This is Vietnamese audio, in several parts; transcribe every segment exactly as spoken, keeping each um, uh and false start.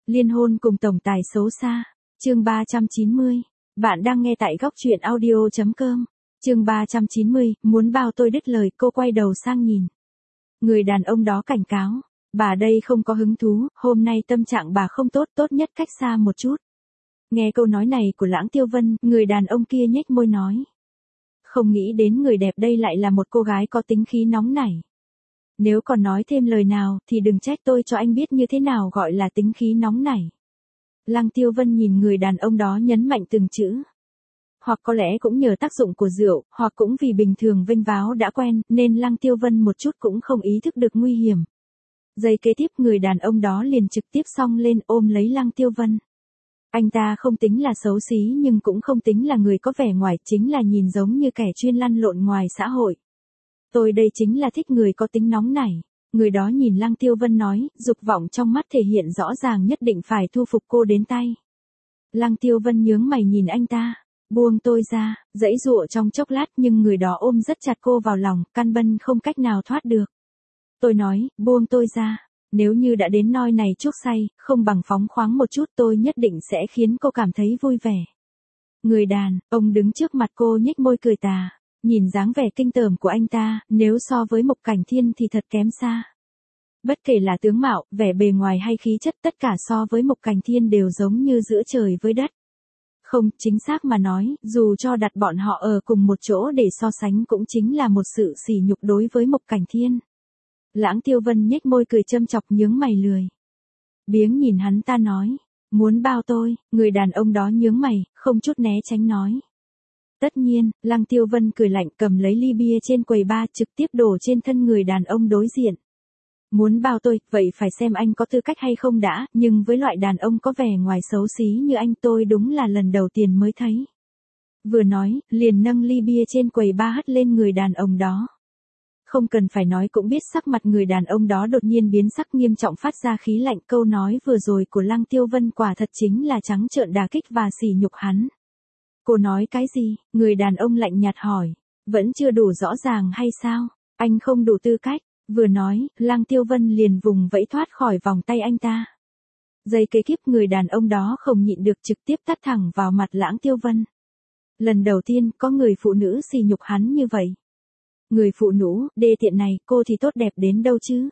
Liên hôn cùng tổng tài xấu xa. Chương ba trăm chín mươi. Bạn đang nghe tại góc truyện audio chấm com. Chương ba trăm chín mươi, muốn bao tôi đứt lời, cô quay đầu sang nhìn. Người đàn ông đó cảnh cáo, bà đây không có hứng thú, hôm nay tâm trạng bà không tốt, tốt nhất cách xa một chút. Nghe câu nói này của Lãng Tiêu Vân, người đàn ông kia nhếch môi nói. Không nghĩ đến người đẹp đây lại là một cô gái có tính khí nóng nảy. Nếu còn nói thêm lời nào thì đừng trách tôi cho anh biết như thế nào gọi là tính khí nóng nảy. Lăng Tiêu Vân nhìn người đàn ông đó nhấn mạnh từng chữ. Hoặc có lẽ cũng nhờ tác dụng của rượu, hoặc cũng vì bình thường vênh váo đã quen, nên Lăng Tiêu Vân một chút cũng không ý thức được nguy hiểm. Giây kế tiếp người đàn ông đó liền trực tiếp xông lên ôm lấy Lăng Tiêu Vân. Anh ta không tính là xấu xí nhưng cũng không tính là người có vẻ ngoài, chính là nhìn giống như kẻ chuyên lăn lộn ngoài xã hội. Tôi đây chính là thích người có tính nóng nảy. Người đó nhìn Lăng Tiêu Vân nói, dục vọng trong mắt thể hiện rõ ràng, nhất định phải thu phục cô đến tay. Lăng Tiêu Vân nhướng mày nhìn anh ta, buông tôi ra, giãy giụa trong chốc lát nhưng người đó ôm rất chặt cô vào lòng, căn bân không cách nào thoát được. Tôi nói, buông tôi ra, nếu như đã đến nơi này chuốc say, không bằng phóng khoáng một chút, tôi nhất định sẽ khiến cô cảm thấy vui vẻ. Người đàn ông đứng trước mặt cô nhếch môi cười tà. Nhìn dáng vẻ kinh tởm của anh ta, nếu so với Mục Cảnh Thiên thì thật kém xa. Bất kể là tướng mạo, vẻ bề ngoài hay khí chất, tất cả so với Mục Cảnh Thiên đều giống như giữa trời với đất. Không, chính xác mà nói, dù cho đặt bọn họ ở cùng một chỗ để so sánh cũng chính là một sự sỉ nhục đối với Mục Cảnh Thiên. Lãng Tiêu Vân nhếch môi cười châm chọc nhướng mày lười biếng nhìn hắn ta nói, muốn bao tôi, người đàn ông đó nhướng mày, không chút né tránh nói. Tất nhiên, Lăng Tiêu Vân cười lạnh cầm lấy ly bia trên quầy bar trực tiếp đổ trên thân người đàn ông đối diện. Muốn bao tôi, vậy phải xem anh có tư cách hay không đã, nhưng với loại đàn ông có vẻ ngoài xấu xí như anh tôi đúng là lần đầu tiên mới thấy. Vừa nói, liền nâng ly bia trên quầy bar hất lên người đàn ông đó. Không cần phải nói cũng biết sắc mặt người đàn ông đó đột nhiên biến sắc nghiêm trọng phát ra khí lạnh, câu nói vừa rồi của Lăng Tiêu Vân quả thật chính là trắng trợn đả kích và sỉ nhục hắn. Cô nói cái gì? Người đàn ông lạnh nhạt hỏi. Vẫn chưa đủ rõ ràng hay sao? Anh không đủ tư cách. Vừa nói, Lăng Tiêu Vân liền vùng vẫy thoát khỏi vòng tay anh ta. Giây kế tiếp người đàn ông đó không nhịn được trực tiếp tát thẳng vào mặt Lãng Tiêu Vân. Lần đầu tiên có người phụ nữ sỉ nhục hắn như vậy. Người phụ nữ, đê tiện này, cô thì tốt đẹp đến đâu chứ?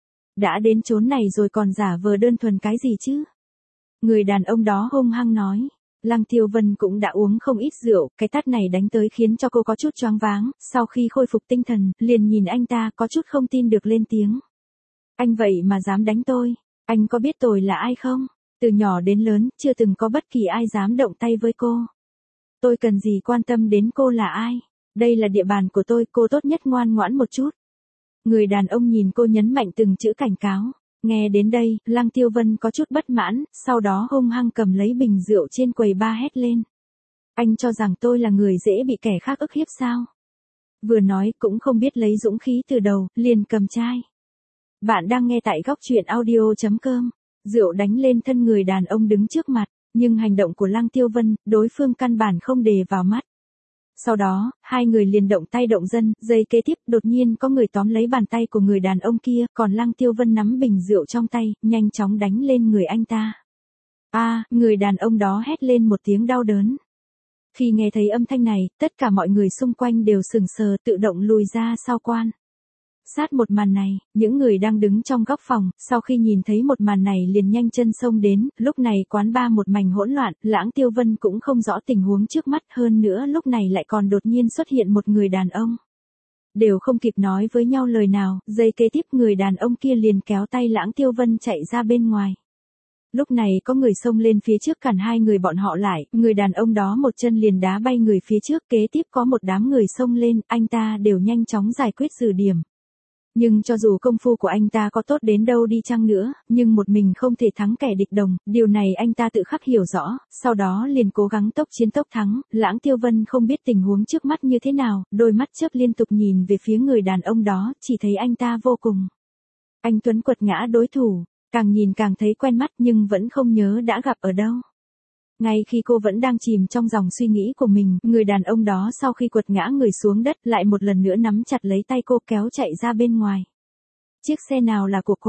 Đã đến chốn này rồi còn giả vờ đơn thuần cái gì chứ? Người đàn ông đó hung hăng nói. Lăng Tiêu Vân cũng đã uống không ít rượu, cái tát này đánh tới khiến cho cô có chút choáng váng, sau khi khôi phục tinh thần, liền nhìn anh ta có chút không tin được lên tiếng. Anh vậy mà dám đánh tôi, anh có biết tôi là ai không? Từ nhỏ đến lớn, chưa từng có bất kỳ ai dám động tay với cô. Tôi cần gì quan tâm đến cô là ai? Đây là địa bàn của tôi, cô tốt nhất ngoan ngoãn một chút. Người đàn ông nhìn cô nhấn mạnh từng chữ cảnh cáo. Nghe đến đây, Lăng Tiêu Vân có chút bất mãn, sau đó hung hăng cầm lấy bình rượu trên quầy bar hét lên. Anh cho rằng tôi là người dễ bị kẻ khác ức hiếp sao? Vừa nói cũng không biết lấy dũng khí từ đầu, liền cầm chai. Bạn đang nghe tại góc truyện audio chấm com. Rượu đánh lên thân người đàn ông đứng trước mặt, nhưng hành động của Lăng Tiêu Vân, đối phương căn bản không đề vào mắt. Sau đó, hai người liền động tay động chân, giây kế tiếp đột nhiên có người tóm lấy bàn tay của người đàn ông kia, còn Lăng Tiêu Vân nắm bình rượu trong tay, nhanh chóng đánh lên người anh ta. A, à, người đàn ông đó hét lên một tiếng đau đớn. Khi nghe thấy âm thanh này, tất cả mọi người xung quanh đều sững sờ tự động lùi ra sau quan. Sát một màn này, những người đang đứng trong góc phòng, sau khi nhìn thấy một màn này liền nhanh chân xông đến, lúc này quán bar một mảnh hỗn loạn, Lãng Tiêu Vân cũng không rõ tình huống trước mắt, hơn nữa lúc này lại còn đột nhiên xuất hiện một người đàn ông. Đều không kịp nói với nhau lời nào, giây kế tiếp người đàn ông kia liền kéo tay Lãng Tiêu Vân chạy ra bên ngoài. Lúc này có người xông lên phía trước cản hai người bọn họ lại, người đàn ông đó một chân liền đá bay người phía trước, kế tiếp có một đám người xông lên, anh ta đều nhanh chóng giải quyết trừ điểm. Nhưng cho dù công phu của anh ta có tốt đến đâu đi chăng nữa, nhưng một mình không thể thắng kẻ địch đồng, điều này anh ta tự khắc hiểu rõ, sau đó liền cố gắng tốc chiến tốc thắng. Lãng Tiêu Vân không biết tình huống trước mắt như thế nào, đôi mắt chớp liên tục nhìn về phía người đàn ông đó, chỉ thấy anh ta vô cùng anh tuấn quật ngã đối thủ, càng nhìn càng thấy quen mắt nhưng vẫn không nhớ đã gặp ở đâu. Ngay khi cô vẫn đang chìm trong dòng suy nghĩ của mình, người đàn ông đó sau khi quật ngã người xuống đất lại một lần nữa nắm chặt lấy tay cô kéo chạy ra bên ngoài. Chiếc xe nào là của cô?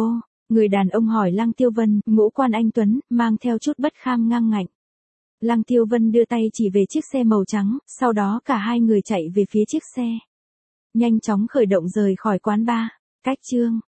Người đàn ông hỏi Lăng Tiêu Vân, ngũ quan anh tuấn, mang theo chút bất kham ngang ngạnh. Lăng Tiêu Vân đưa tay chỉ về chiếc xe màu trắng, sau đó cả hai người chạy về phía chiếc xe. Nhanh chóng khởi động rời khỏi quán bar. Cách chương